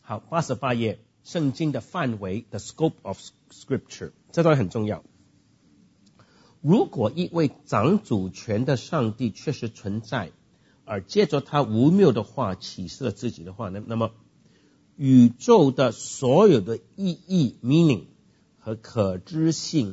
好，88页，圣经的范围 the scope of scripture， 这段很重要。如果一位掌主权的上帝确实存在，而借着他无谬的话启示了自己的话呢，那么宇宙的所有的意义 meaning 和可知性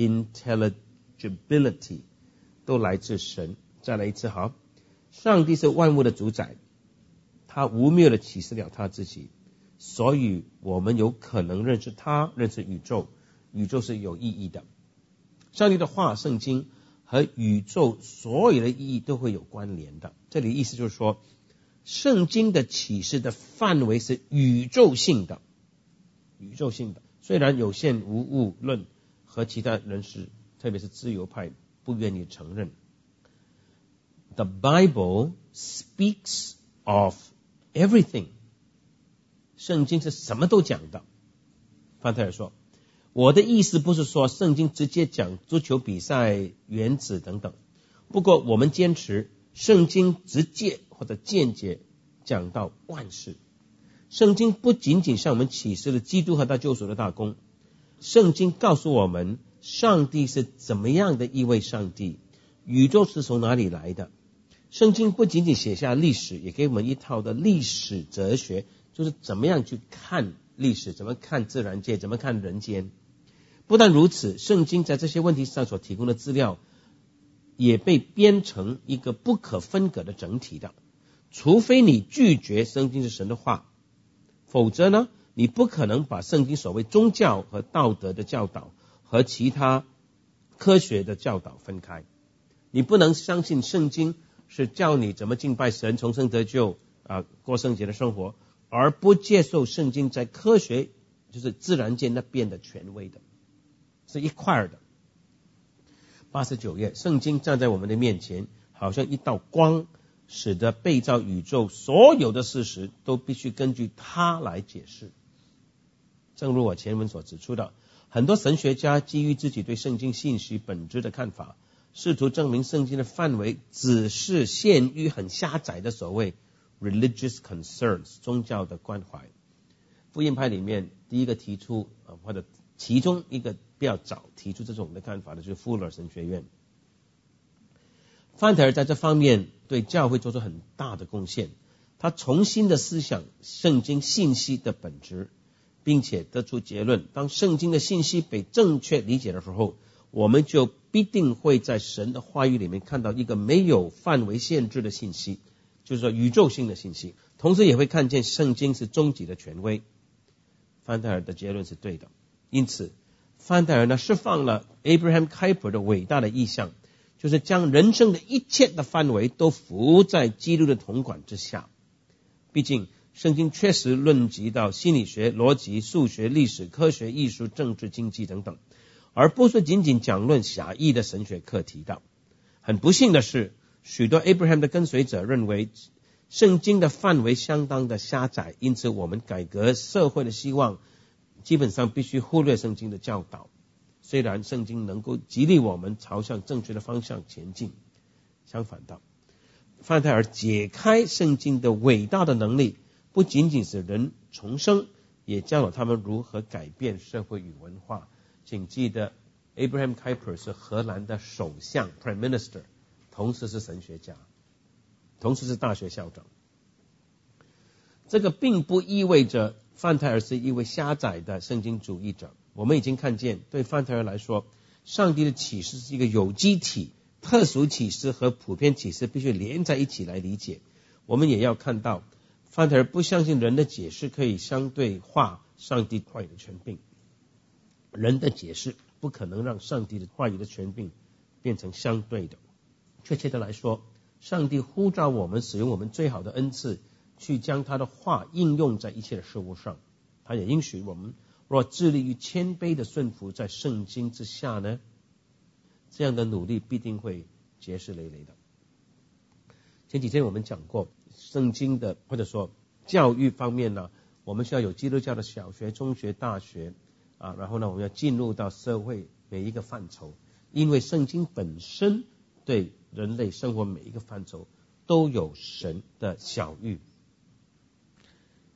intelligibility 都来自神。再来一次，好，上帝是万物的主宰，他无谬的启示了他自己，所以我们有可能认识他，认识宇宙，宇宙是有意义的。上帝的话圣经和宇宙所有的意义都会有关联的。这里意思就是说，圣经的启示的范围是宇宙性的，虽然有限无物论和其他人士，特别是自由派不愿意承认。The Bible speaks of everything， 圣经是什么都讲的。范特尔说，我的意思不是说圣经直接讲足球比赛、原子等等，不过我们坚持圣经直接或者间接讲到万事。圣经不仅仅向我们启示了基督和他救赎的大功，圣经告诉我们上帝是怎么样的一位上帝，宇宙是从哪里来的。圣经不仅仅写下历史，也给我们一套的历史哲学，就是怎么样去看历史，怎么看自然界，怎么看人间。不但如此，圣经在这些问题上所提供的资料也被编成一个不可分割的整体的。除非你拒绝圣经是神的话，否则呢，你不可能把圣经所谓宗教和道德的教导和其他科学的教导分开。你不能相信圣经是教你怎么敬拜神、重生得救、过圣洁的生活，而不接受圣经在科学就是自然界那边的权威的，是一块的。89页，圣经站在我们的面前，好像一道光，使得被造宇宙所有的事实都必须根据它来解释。正如我前文所指出的，很多神学家基于自己对圣经信息本质的看法，试图证明圣经的范围只是限于很狭窄的所谓 religious concerns 宗教的关怀。福音派里面第一个提出或者其中一个比较早提出这种的看法的就是富勒神学院。范特尔在这方面对教会做出很大的贡献，他重新的思想圣经信息的本质，并且得出结论，当圣经的信息被正确理解的时候，我们就必定会在神的话语里面看到一个没有范围限制的信息，就是说宇宙性的信息，同时也会看见圣经是终极的权威。范特尔的结论是对的，因此范特尔呢释放了 Abraham Kuyper 的伟大的意象，就是将人生的一切的范围都服在基督的统管之下。毕竟圣经确实论及到心理学、逻辑、数学、历史、科学、艺术、政治、经济等等，而不是仅仅讲论狭义的神学课题的。很不幸的是，许多 Abraham 的跟随者认为圣经的范围相当的狭窄，因此我们改革社会的希望基本上必须忽略圣经的教导。虽然圣经能够激励我们朝向正确的方向前进，相反的，范特尔解开圣经的伟大的能力，不仅仅是人重生，也教导他们如何改变社会与文化。请记得 Abraham Kuyper 是荷兰的首相 Prime Minister， 同时是神学家，同时是大学校长。这个并不意味着范特尔是一位狭窄的圣经主义者。我们已经看见，对范特尔来说，上帝的启示是一个有机体，特殊启示和普遍启示必须连在一起来理解。我们也要看到，范特尔不相信人的解释可以相对化上帝话语的权柄，人的解释不可能让上帝的话语的权柄变成相对的。确切的来说，上帝呼召我们使用我们最好的恩赐，去将他的话应用在一切的事物上。他也应许我们，若致力于谦卑的顺服在圣经之下呢，这样的努力必定会结实累累的。前几天我们讲过圣经的或者说教育方面呢，我们需要有基督教的小学、中学、大学然后呢，我们要进入到社会每一个范畴，因为圣经本身对人类生活每一个范畴都有神的小谕。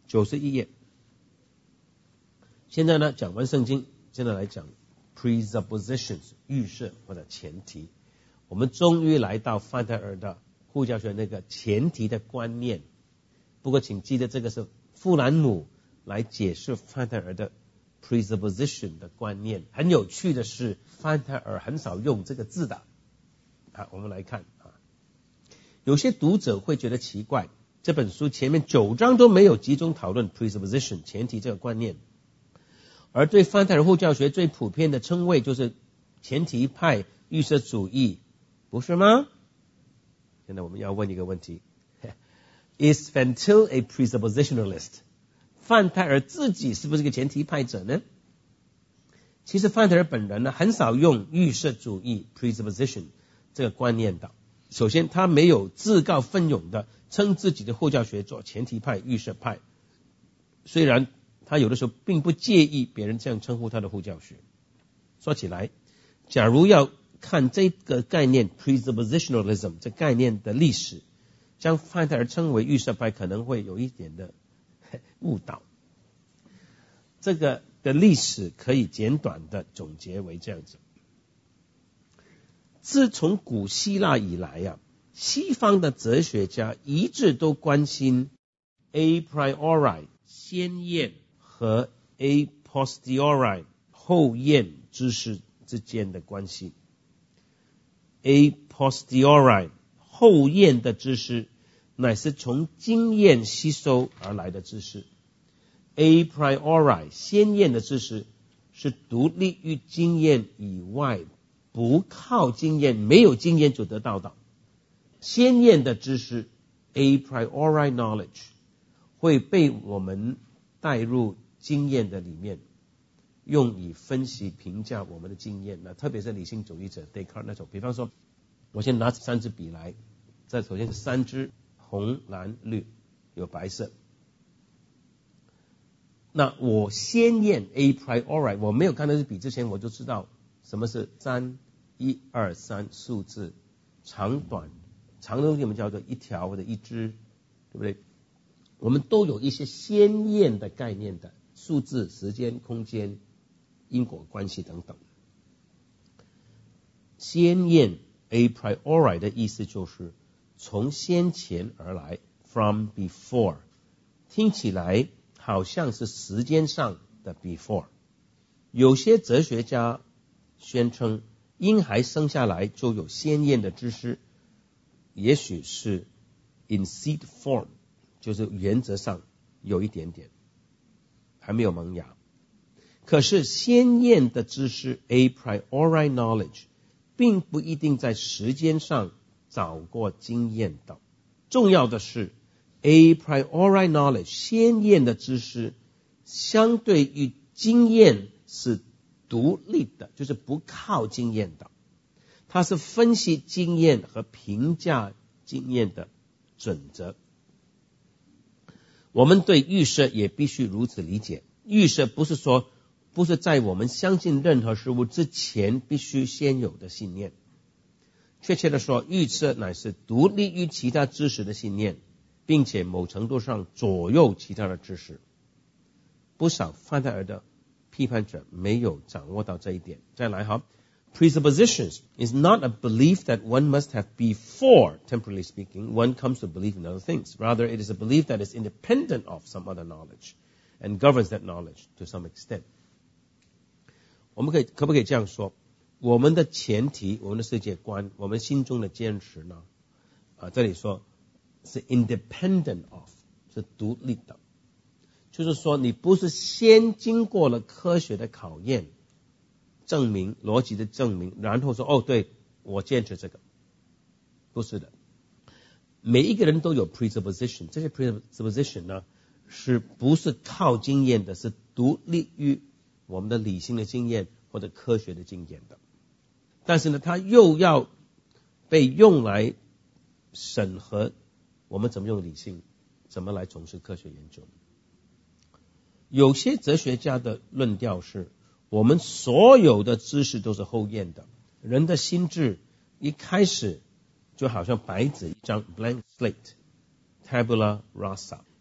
91页。现在呢，讲完圣经，现在来讲 presuppositions 预设或者前提。我们终于来到范特尔的护教学那个前提的观念。不过请记得，这个是富兰姆来解释范特尔的 presupposition 的观念。很有趣的是，范特尔很少用这个字的。我们来看有些读者会觉得奇怪，这本书前面9章都没有集中讨论 presupposition 前提这个观念，而对范特尔护教学最普遍的称谓就是前提派预设主义，不是吗？现在我们要问一个问题，Is Van Til a presuppositionalist？ 范特尔自己是不是个前提派者呢？其实范特尔本人呢，很少用预设主义 presupposition 这个观念的。首先，他没有自告奋勇的称自己的护教学做前提派、预设派，虽然他有的时候并不介意别人这样称呼他的护教学。说起来，假如要看这个概念 presuppositionalism 这概念的历史，将范特尔称为预设派可能会有一点的误导。这个的历史可以简短的总结为这样子。自从古希腊以来西方的哲学家一致都关心 a priori 先验和 a posteriori 后验知识之间的关系。a posteriori 后验的知识乃是从经验吸收而来的知识， a priori 先验的知识是独立于经验以外，不靠经验，没有经验就得到的。先验的知识 a priori knowledge 会被我们带入经验的里面，用以分析评价我们的经验。那特别是理性主义者 Descartes 那种，比方说我先拿3支笔来，这首先是3支，红蓝绿有白色。那我先验 a priori， 我没有看到这笔之前我就知道什么是3、1、2、3数字，长短，长的东西我们叫做一条或者一支，对不对？我们都有一些先验的概念的，数字、时间、空间、因果关系等等。先验 a priori 的意思就是从先前而来 from before， 听起来好像是时间上的 before。 有些哲学家宣称婴孩生下来就有先验的知识，也许是 in seed form， 就是原则上有一点点，还没有萌芽。可是先验的知识 a priori knowledge 并不一定在时间上早过经验的。重要的是 a priori knowledge 先验的知识相对于经验是独立的，就是不靠经验的，它是分析经验和评价经验的准则。我们对预设也必须如此理解，预设不是在我们相信任何事物之前必须先有的信念。确切的说，预设乃是独立于其他知识的信念，并且某程度上左右其他的知识。不少范特尔的批判者没有掌握到这一点。再来presuppositions is not a belief that one must have before, temporally speaking, one comes to believe in other things. Rather, it is a belief that is independent of some other knowledge and governs that knowledge to some extent. 我们可不可以这样说，我们的前提，我们的世界观，我们心中的坚持呢，这里说是 independent of， 是独立的，就是说你不是先经过了科学的考验证明，逻辑的证明，然后说对，我坚持这个，不是的。每一个人都有 presupposition， 这些 presupposition 呢，是不是靠经验的，是独立于我们的理性的经验或者科学的经验的。但是呢，它又要被用来审核我们怎么用理性，怎么来从事科学研究。有些哲学家的论调是，我们所有的知识都是后验的，人的心智一开始就好像白纸一张 blank slate， tabula rasa，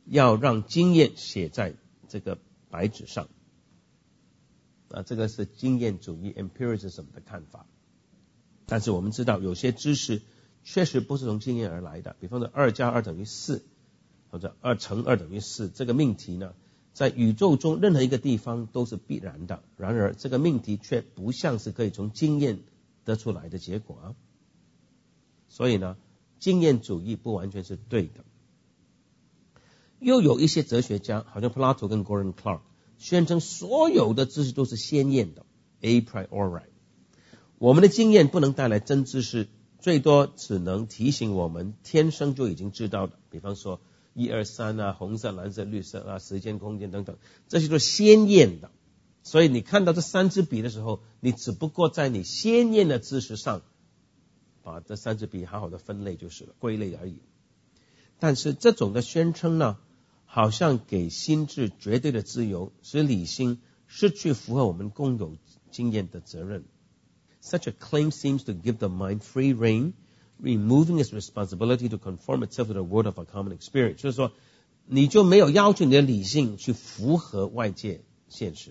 要让经验写在这个白纸上。这个是经验主义 empiricism 的看法。但是我们知道有些知识确实不是从经验而来的，比方说2加2等于4，或者2乘2等于4，这个命题呢，在宇宙中任何一个地方都是必然的，然而这个命题却不像是可以从经验得出来的结果。所以呢，经验主义不完全是对的。又有一些哲学家，好像 Plato 跟 Gordon Clark， 宣称所有的知识都是先验的 a priori， 我们的经验不能带来真知识，最多只能提醒我们天生就已经知道的，比方说1、2、3红色、蓝色、绿色时间、空间等等，这些都是先验的。所以你看到这3支笔的时候，你只不过在你先验的知识上把这3支笔好好的分类就是了，归类而已。但是这种的宣称呢，好像给心智绝对的自由，使理性失去符合我们共有经验的责任。Such a claim seems to give the mind free rein, removing its responsibility to conform itself to the world of our common experience。 就是说，你就没有要求你的理性去符合外界现实。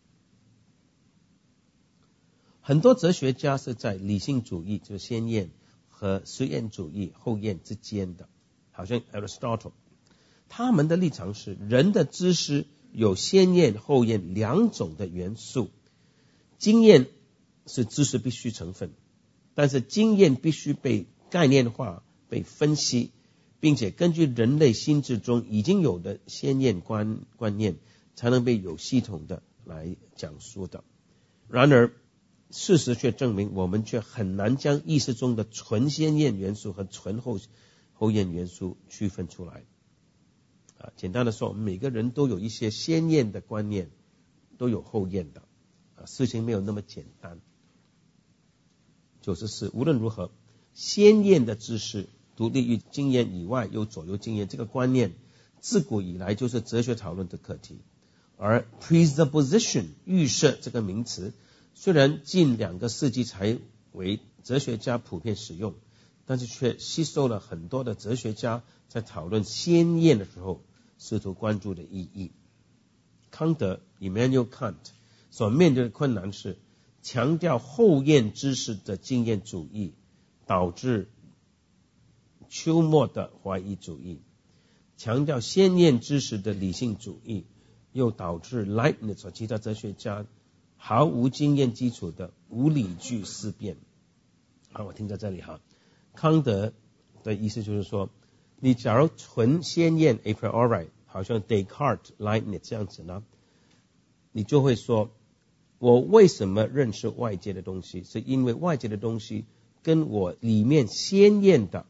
很多哲学家是在理性主义，就是先验，和实验主义后验之间的，好像 Aristotle， 他们的立场是人的知识有先验后验2种的元素。经验是知识必须成分，但是经验必须被概念化、被分析，并且根据人类心智中已经有的先验观念，才能被有系统的来讲述的。然而事实却证明，我们却很难将意识中的纯先验元素和纯后验元素区分出来。简单的说，我们每个人都有一些先验的观念，都有后验的。事情没有那么简单。94，无论如何，先验的知识独立于经验以外，又左右经验，这个观念自古以来就是哲学讨论的课题。而 presupposition 预设这个名词，虽然近2个世纪才为哲学家普遍使用，但是却吸收了很多的哲学家在讨论先验的时候试图关注的意义。康德 Immanuel Kant 所面对的困难是，强调后验知识的经验主义导致休谟的怀疑主义，强调先验知识的理性主义又导致 Leibniz 和其他哲学家毫无经验基础的无理据思辨。好，我停在这里哈。康德的意思就是说，你假如纯先验 a priori， 好像 Descartes、Leibniz 这样子呢，你就会说，我为什么认识外界的东西，是因为外界的东西跟我里面先验的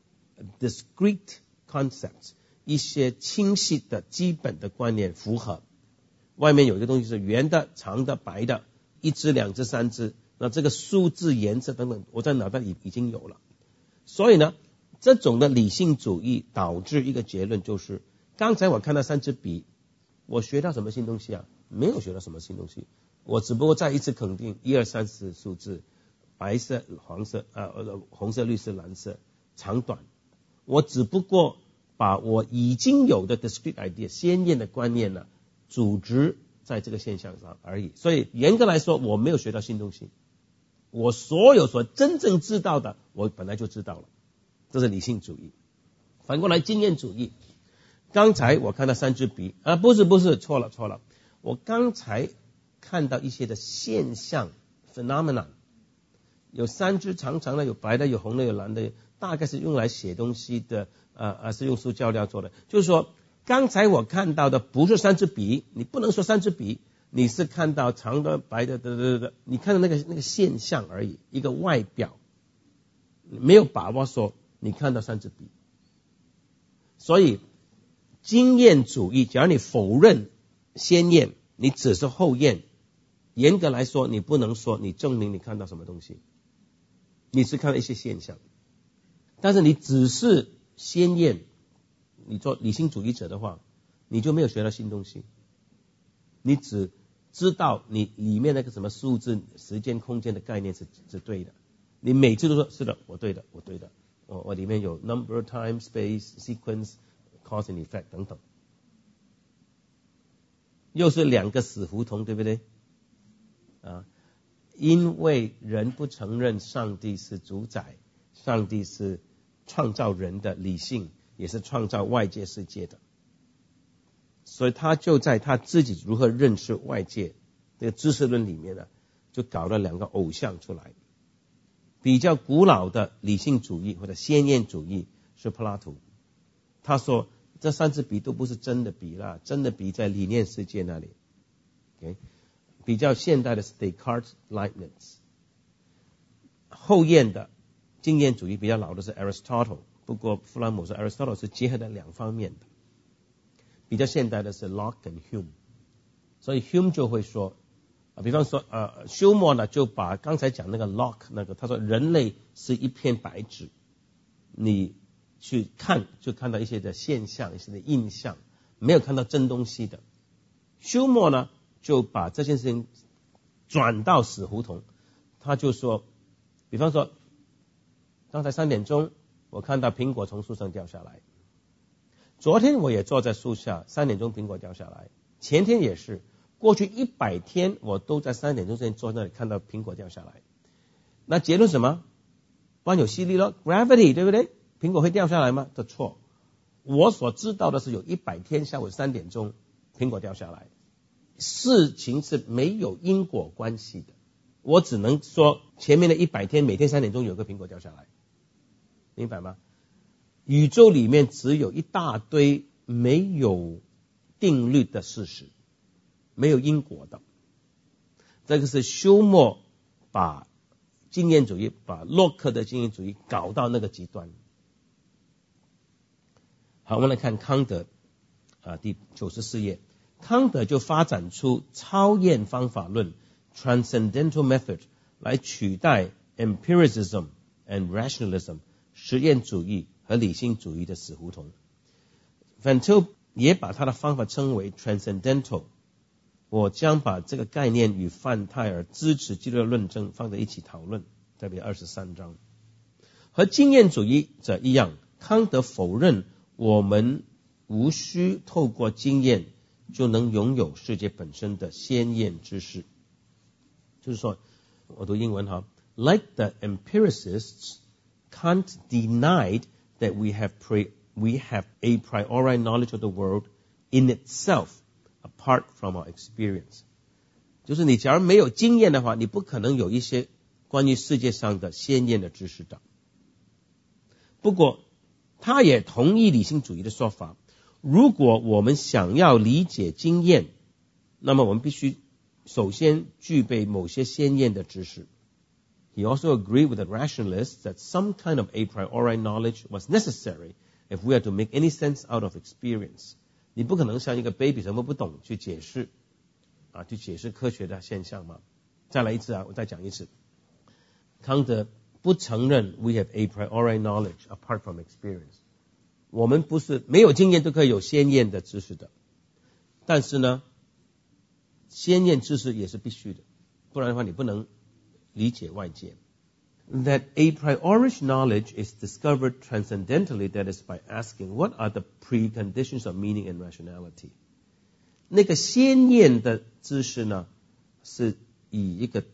discrete concepts 一些清晰的基本的观念符合。外面有一个东西是圆的、长的、白的，1只、2只、3只，那这个数字、颜色等等，我在脑袋里已经有了。所以呢，这种的理性主义导致一个结论，就是刚才我看到3支笔，我学到什么新东西啊？没有学到什么新东西，我只不过再一次肯定1、2、3、4数字，白色、黄色、红色、绿色、蓝色，长短。我只不过把我已经有的 discrete idea 先验的观念呢，组织在这个现象上而已。所以严格来说，我没有学到新东西，我所有所真正知道的，我本来就知道了。这是理性主义。反过来经验主义，刚才我看到3支笔不是，错了。我刚才看到一些的现象 phenomena， 有3支长长的，有白的，有红的，有蓝的，大概是用来写东西的，是用塑胶料做的。就是说，刚才我看到的不是3支笔，你不能说3支笔，你是看到长的、白的，你看到那个现象而已，一个外表，没有把握说你看到3支笔。所以经验主义，假如你否认先验，你只是后验，严格来说，你不能说你证明你看到什么东西，你是看到一些现象。但是你只是先验，你做理性主义者的话，你就没有学到新东西，你只知道你里面那个什么数字、时间、空间的概念是对的，你每次都说是的，我对的，我里面有 number、time、space、sequence、cause and effect 等等， 又是两个死胡同，对不对？因为人不承认上帝是主宰，上帝是创造人的理性，也是创造外界世界的，所以他就在他自己如何认识外界这个知识论里面呢，就搞了两个偶像出来。比较古老的理性主义或者先验主义是柏拉图，他说这三支笔都不是真的笔啦，真的笔在理念世界那里。Okay? 比较现代的是 Descartes Leibniz， 后验的经验主义比较老的是 Aristotle， 不过弗兰姆说 Aristotle 是结合了两方面的。比较现代的是 Locke and Hume， 所以 Hume 就会说比方说休谟呢就把刚才讲那个 Locke 那个，他说人类是一片白纸，你去看就看到一些的现象，一些的印象，没有看到真东西的。休谟呢就把这件事情转到死胡同，他就说比方说刚才3点钟我看到苹果从树上掉下来，昨天我也坐在树下3点钟苹果掉下来，前天也是，过去100天我都在3点钟之前坐在那里看到苹果掉下来。那结论什么？万有吸力咯 ，gravity， 对不对？苹果会掉下来吗？这错。我所知道的是有100天下午3点钟苹果掉下来，事情是没有因果关系的。我只能说前面的100天每天3点钟有个苹果掉下来，明白吗？宇宙里面只有一大堆没有定律的事实，没有因果的。这个是休谟把经验主义，把洛克的经验主义搞到那个极端。好，我们来看康德第94页，康德就发展出超验方法论 Transcendental Method 来取代 Empiricism and Rationalism 实验主义和理性主义的死胡同。Van Til 也把他的方法称为 Transcendental。我将把这个概念与范泰尔支持基督的论证放在一起讨论，特别23章。和经验主义者一样，康德否认我们无需透过经验就能拥有世界本身的先验知识。就是说，我读英文哈 ，Like the empiricists can't deny that we have a priori knowledge of the world in itself apart from our experience。 就是你假如没有经验的话，你不可能有一些关于世界上的先验的知识的。不过他也同意理性主义的说法，如果我们想要理解经验，那么我们必须首先具备某些先验的知识。He also agreed with the rationalists that some kind of a priori knowledge was necessary if we are to make any sense out of experience。 你不可能像一个 baby 什么不懂去解释科学的现象嘛。再来一次我再讲一次。康德不承认 we have a priori knowledge apart from experience。 我们不是没有经验都可以有先验的知识的，但是呢，先验知识也是必须的，不然的话你不能理解外界。That a priori knowledge is discovered transcendentally, that is by asking what are the preconditions of meaning and rationality。 那个先验的知识呢，是以一个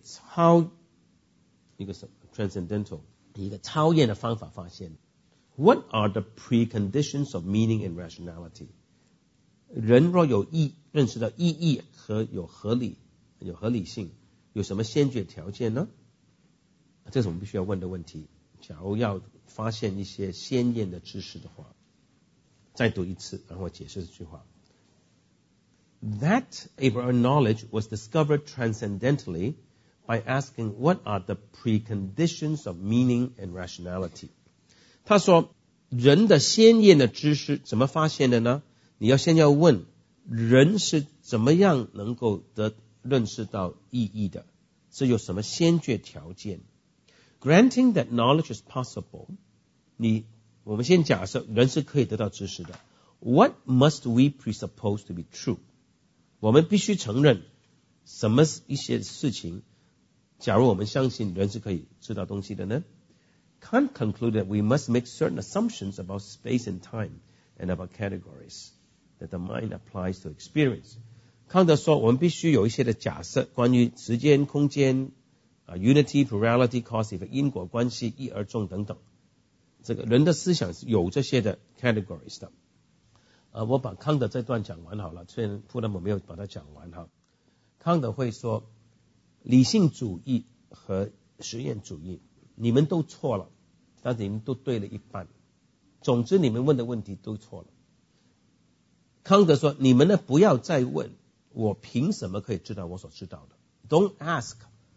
transcendental 一个超验的方法发现。What are the preconditions of meaning and rationality？ 人若有认识到意义和有合理性，有什么先决条件呢？这是我们必须要问的问题。假如要发现一些先验的知识的话，再读一次，然后解释这句话。That a priori knowledge was discovered transcendentally by asking what are the preconditions of meaning and rationality。 他说，人的先验的知识怎么发现的呢？你要先要问，人是怎么样能够认识到意义的？是有什么先决条件？ Granting that knowledge is possible， 我们先假设人是可以得到知识的。What must we presuppose to be true？ 我们必须承认什么一些事情，假如我们相信人是可以知道东西的呢？ Kant concluded that we must make certain assumptions about space and time and about categories that the mind applies to experience。 康德说我们必须有一些的假设，关于时间、空间unity, plurality, causative 因果关系、一而终等等。这个人的思想是有这些的 categories 的。我把康德这段讲完好了，虽然富勒姆没有把它讲完哈。康德会说，理性主义和实验主义，你们都错了，但是你们都对了一半。总之，你们问的问题都错了。康德说，你们呢不要再问我凭什么可以知道我所知道的。Don't ask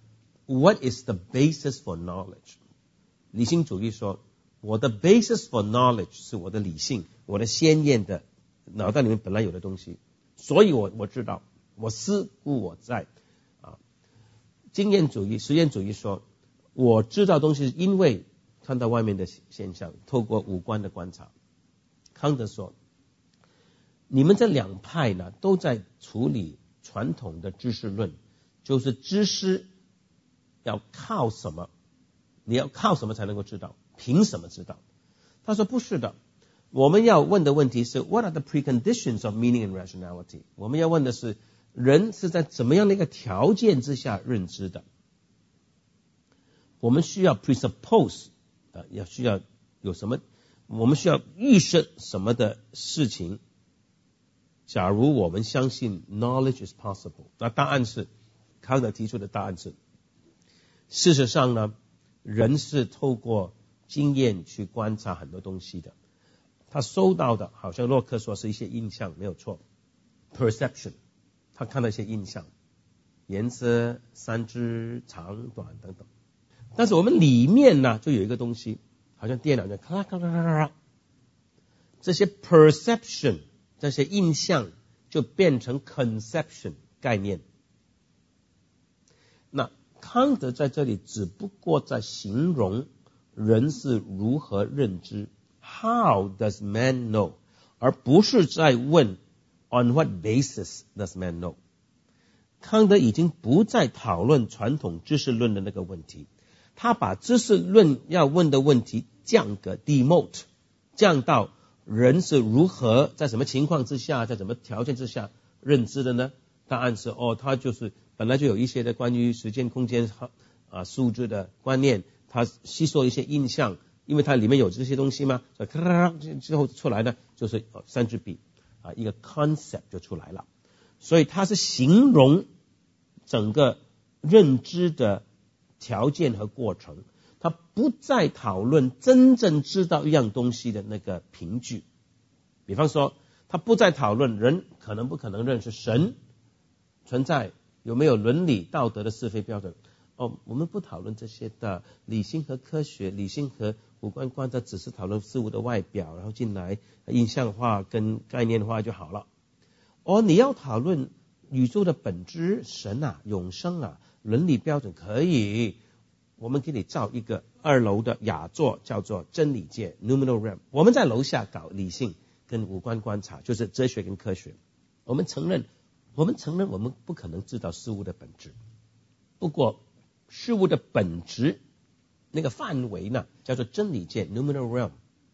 what is the basis for knowledge。理性主义说，我的 basis for knowledge 是我的理性，我的鲜艳的脑袋里面本来有的东西，所以我知道，我思故我在。经验主义、实验主义说，我知道东西是因为看到外面的现象，透过五官的观察。康德说，你们这两派呢，都在处理传统的知识论，就是知识要靠什么，你要靠什么才能够知道，凭什么知道？他说不是的，我们要问的问题是 What are the preconditions of meaning and rationality？ 我们要问的是人是在怎么样的一个条件之下认知的。我们需要 presuppose， 需要有什么，我们需要预设什么的事情。假如我们相信 knowledge is possible， 那答案是，康德提出的答案是，事实上呢，人是透过经验去观察很多东西的。他收到的好像洛克说是一些印象，没有错 perception， 他看到一些印象，颜色、三肢、长短等等。但是我们里面呢就有一个东西，好像电脑就咔啦咔啦咔啦，这些 perception 这些印象就变成 conception 概念。那康德在这里只不过在形容人是如何认知 How does man know， 而不是在问 On what basis does man know。 康德已经不再讨论传统知识论的那个问题，他把知识论要问的问题降格 demote， 降到人是如何在什么情况之下，在什么条件之下认知的呢？答案是他就是本来就有一些的关于时间空间数字的观念，他吸收一些印象，因为它里面有这些东西嘛，所以咔啦之后出来呢就是三支笔一个 concept 就出来了。所以它是形容整个认知的条件和过程，他不再讨论真正知道一样东西的那个凭据。比方说他不再讨论人可能不可能认识神存在，有没有伦理道德的是非标准。我们不讨论这些的，理性和科学，理性和五官观察只是讨论事物的外表，然后进来印象化跟概念化就好了。你要讨论宇宙的本质，神永生伦理标准可以，我们给你造一个2楼的雅座，叫做真理界 Numinal Realm。 我们在楼下搞理性跟五官观察，就是哲学跟科学。我们承认我们不可能知道事物的本质，不过事物的本质那个范围呢叫做真理界 Numinal Realm。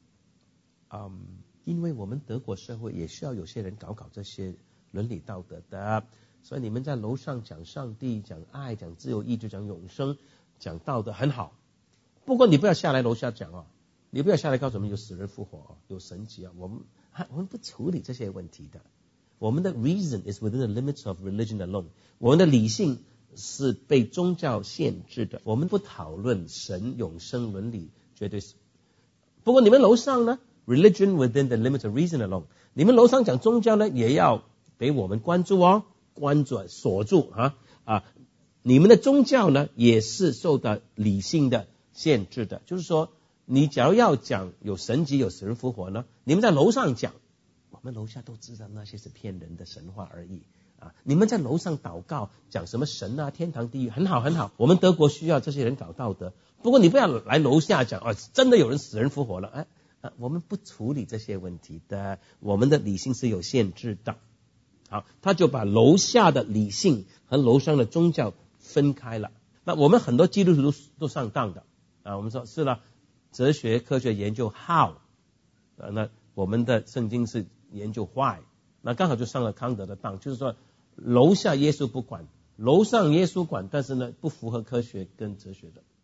因为我们德国社会也需要有些人搞这些伦理道德的，所以你们在楼上讲上帝、讲爱、讲自由意志、讲永生、讲道德很好，不过你不要下来楼下讲你不要下来告诉我们有死人复活有神迹我们不处理这些问题的。我们的 reason is within the limits of religion alone， 我们的理性是被宗教限制的，我们不讨论神、永生、伦理，绝对是。不过你们楼上呢 religion within the limits of reason alone， 你们楼上讲宗教呢也要给我们关注关注锁住你们的宗教呢也是受到理性的限制的。就是说你假如要讲有神迹有死人复活呢，你们在楼上讲，我们楼下都知道那些是骗人的神话而已你们在楼上祷告讲什么神天堂地狱很好很好，我们德国需要这些人搞道德。不过你不要来楼下讲真的有人死人复活了我们不处理这些问题的，我们的理性是有限制的。好，他就把楼下的理性和楼上的宗教分开了。那我们很多基督徒都上当的我们说是了，哲学科学研究 how 那我们的圣经是研究 why， 那刚好就上了康德的当，就是说楼下耶稣不管，楼上耶稣管，但是呢不符合科学跟哲学的。